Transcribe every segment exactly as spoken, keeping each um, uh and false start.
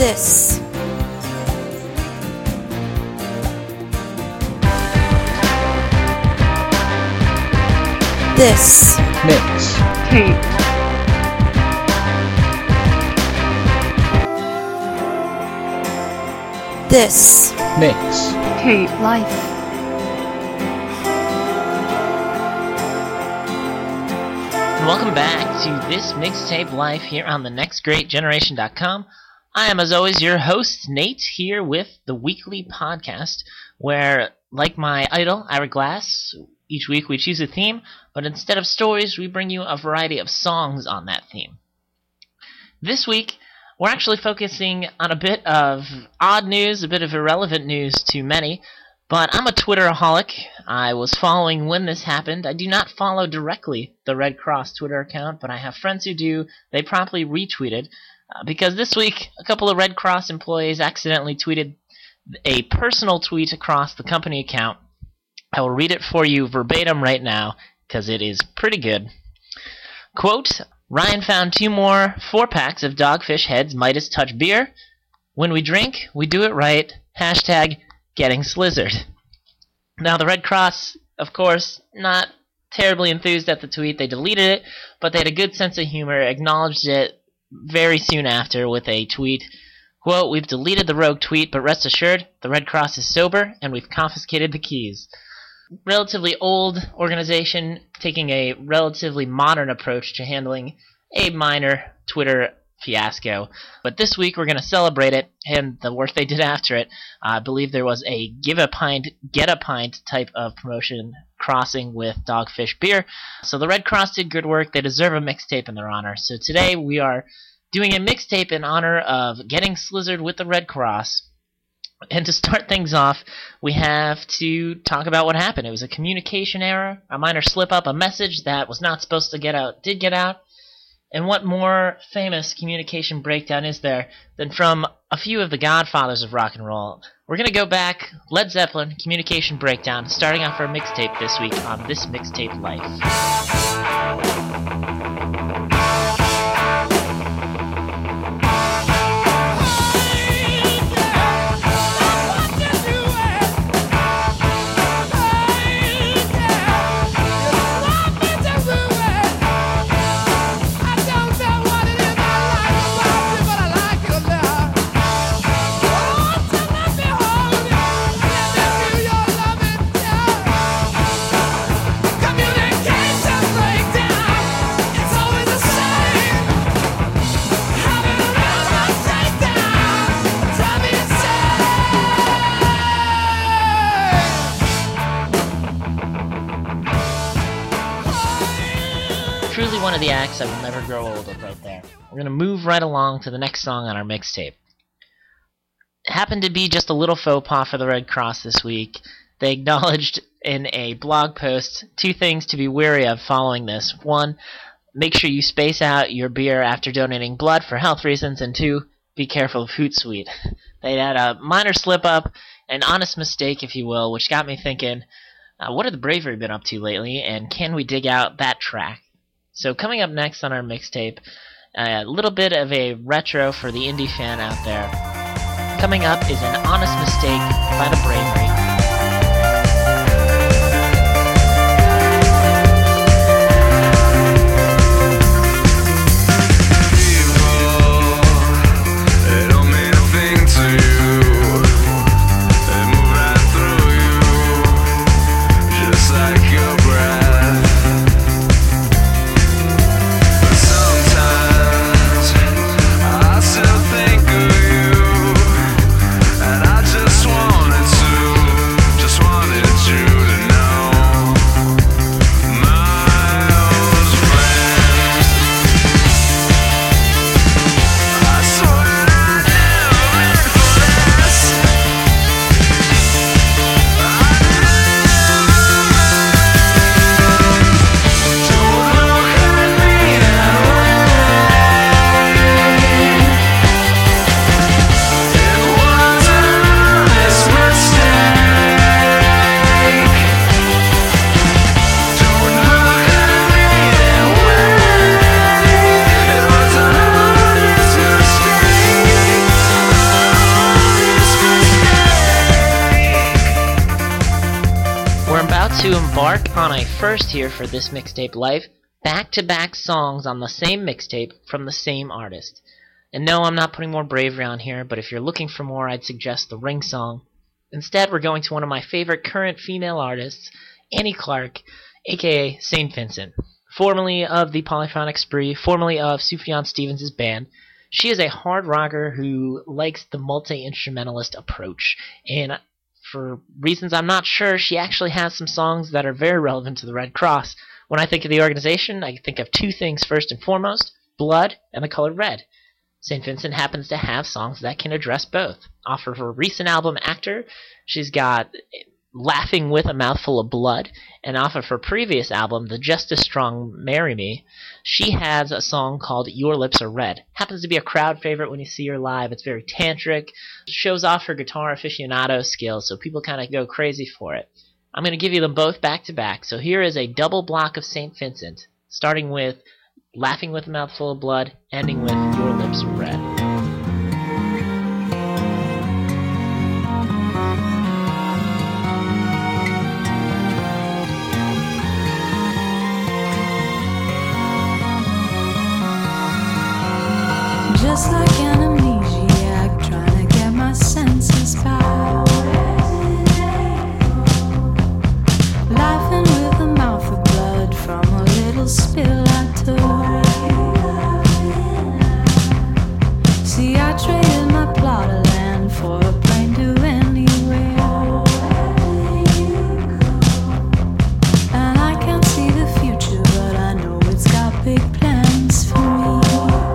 This. This. Mix. Tape. This. Mix. Tape. Life. Welcome back to this Mixtape Life here on the next great generation dot com. I am, as always, your host, Nate, here with the weekly podcast where, like my idol, Ira Glass, each week we choose a theme, but instead of stories, we bring you a variety of songs on that theme. This week, we're actually focusing on a bit of odd news, a bit of irrelevant news to many, but I'm a Twitteraholic. I was following when this happened. I do not follow directly the Red Cross Twitter account, but I have friends who do. They promptly retweeted, uh, because this week a couple of Red Cross employees accidentally tweeted a personal tweet across the company account. I will read it for you verbatim right now, because it is pretty good. Quote, Ryan found two more four-packs of Dogfish Head's Midas Touch beer. When we drink, we do it right. Hashtag getting slizzard. Now, the Red Cross, of course, not terribly enthused at the tweet. They deleted it, but they had a good sense of humor, acknowledged it very soon after with a tweet. Quote, we've deleted the rogue tweet, but rest assured, the Red Cross is sober, and we've confiscated the keys. Relatively old organization taking a relatively modern approach to handling a minor Twitter fiasco. But this week we're going to celebrate it and the work they did after it. Uh, I believe there was a give a pint, get a pint type of promotion crossing with Dogfish beer. So the Red Cross did good work. They deserve a mixtape in their honor. So today we are doing a mixtape in honor of getting slizzard with the Red Cross. And to start things off, we have to talk about what happened. It was a communication error, a minor slip-up, a message that was not supposed to get out did get out. And what more famous communication breakdown is there than from a few of the godfathers of rock and roll? We're going to go back, Led Zeppelin, communication breakdown, starting off our mixtape this week on This Mixtape Life. Truly one of the acts I will never grow old of right there. We're going to move right along to the next song on our mixtape. It happened to be just a little faux pas for the Red Cross this week. They acknowledged in a blog post two things to be wary of following this. One, make sure you space out your beer after donating blood for health reasons, and two, be careful of Hootsuite. They had a minor slip-up, an honest mistake, if you will, which got me thinking, uh, what have the Bravery been up to lately, and can we dig out that track? So coming up next on our mixtape, a little bit of a retro for the indie fan out there. Coming up is An Honest Mistake by the Bravery. Think of you, and I just wanted to to embark on a first here for This Mixtape Life, back-to-back songs on the same mixtape from the same artist. And no, I'm not putting more bravery on here, but if you're looking for more, I'd suggest the Ring song. Instead, we're going to one of my favorite current female artists, Annie Clark, aka Saint Vincent. Formerly of the Polyphonic Spree, formerly of Sufjan Stevens' band. She is a hard rocker who likes the multi-instrumentalist approach, and for reasons I'm not sure, she actually has some songs that are very relevant to the Red Cross. When I think of the organization, I think of two things first and foremost, blood and the color red. Saint Vincent happens to have songs that can address both. Off of her recent album, Actor, she's got Laughing with a Mouthful of Blood, and off of her previous album, The Just As Strong Marry Me, she has a song called Your Lips Are Red. Happens to be a crowd favorite when you see her live. It's very tantric, shows off her guitar aficionado skills, so people kind of go crazy for it. I'm going to give you them both back to back, so here is a double block of Saint Vincent, starting with Laughing with a Mouthful of Blood, ending with Your Lips Are Red. Just like an amnesiac, trying to get my senses back. Laughing with a mouth of blood from a little spill I took. See, I traded my plot of land for a plane to anywhere. And I can't see the future, but I know it's got big plans for me.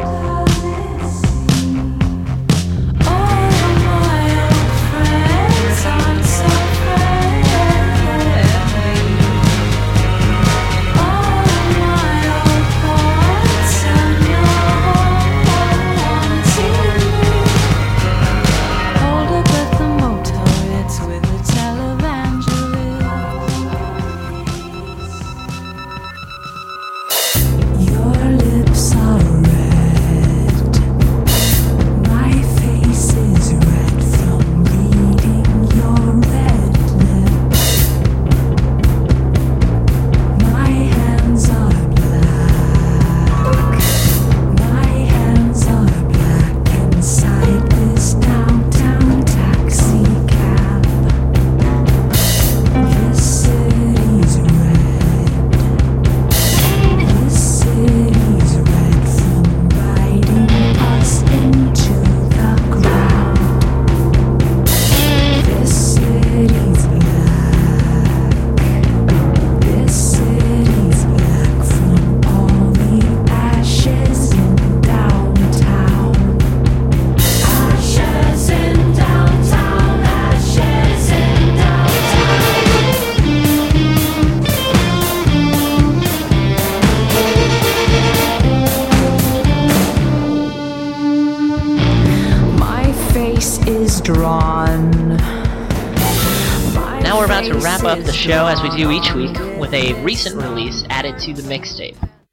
Now we're about to wrap up the show, as we do each week, with a recent release added to the mixtape.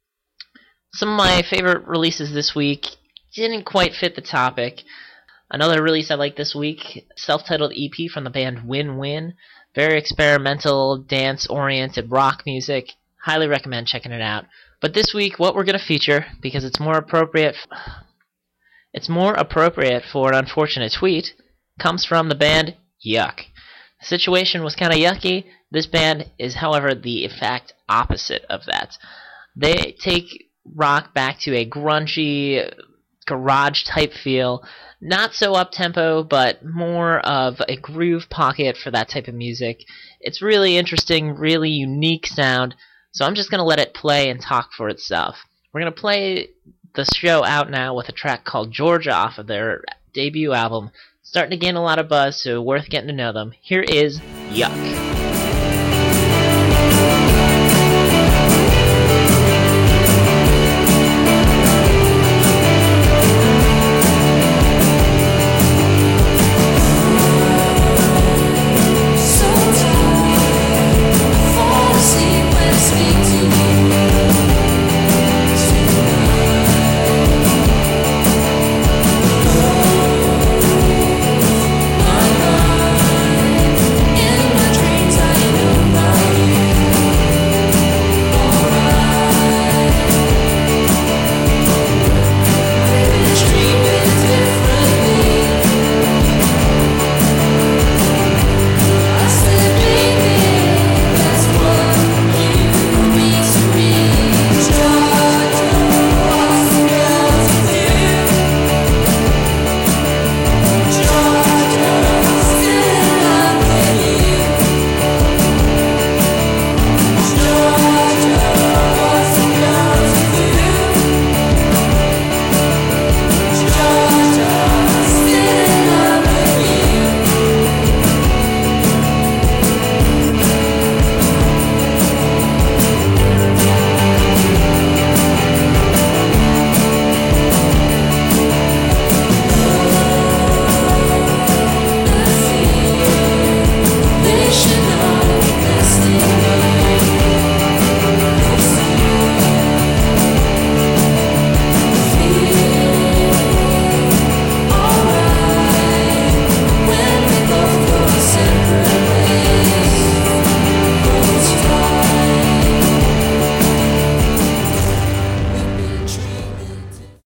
Some of my favorite releases this week didn't quite fit the topic. Another release I like this week, self-titled E P from the band Win Win. Very experimental, dance-oriented rock music. Highly recommend checking it out. But this week, what we're going to feature, because it's more appropriate, it's more appropriate for an unfortunate tweet, comes from the band Yuck. The situation was kind of yucky. This band is, however, the exact opposite of that. They take rock back to a grungy, garage-type feel. Not so up-tempo, but more of a groove pocket for that type of music. It's really interesting, really unique sound, so I'm just going to let it play and talk for itself. We're going to play the show out now with a track called Georgia off of their debut album. Starting to gain a lot of buzz, so worth getting to know them. Here is Yuck.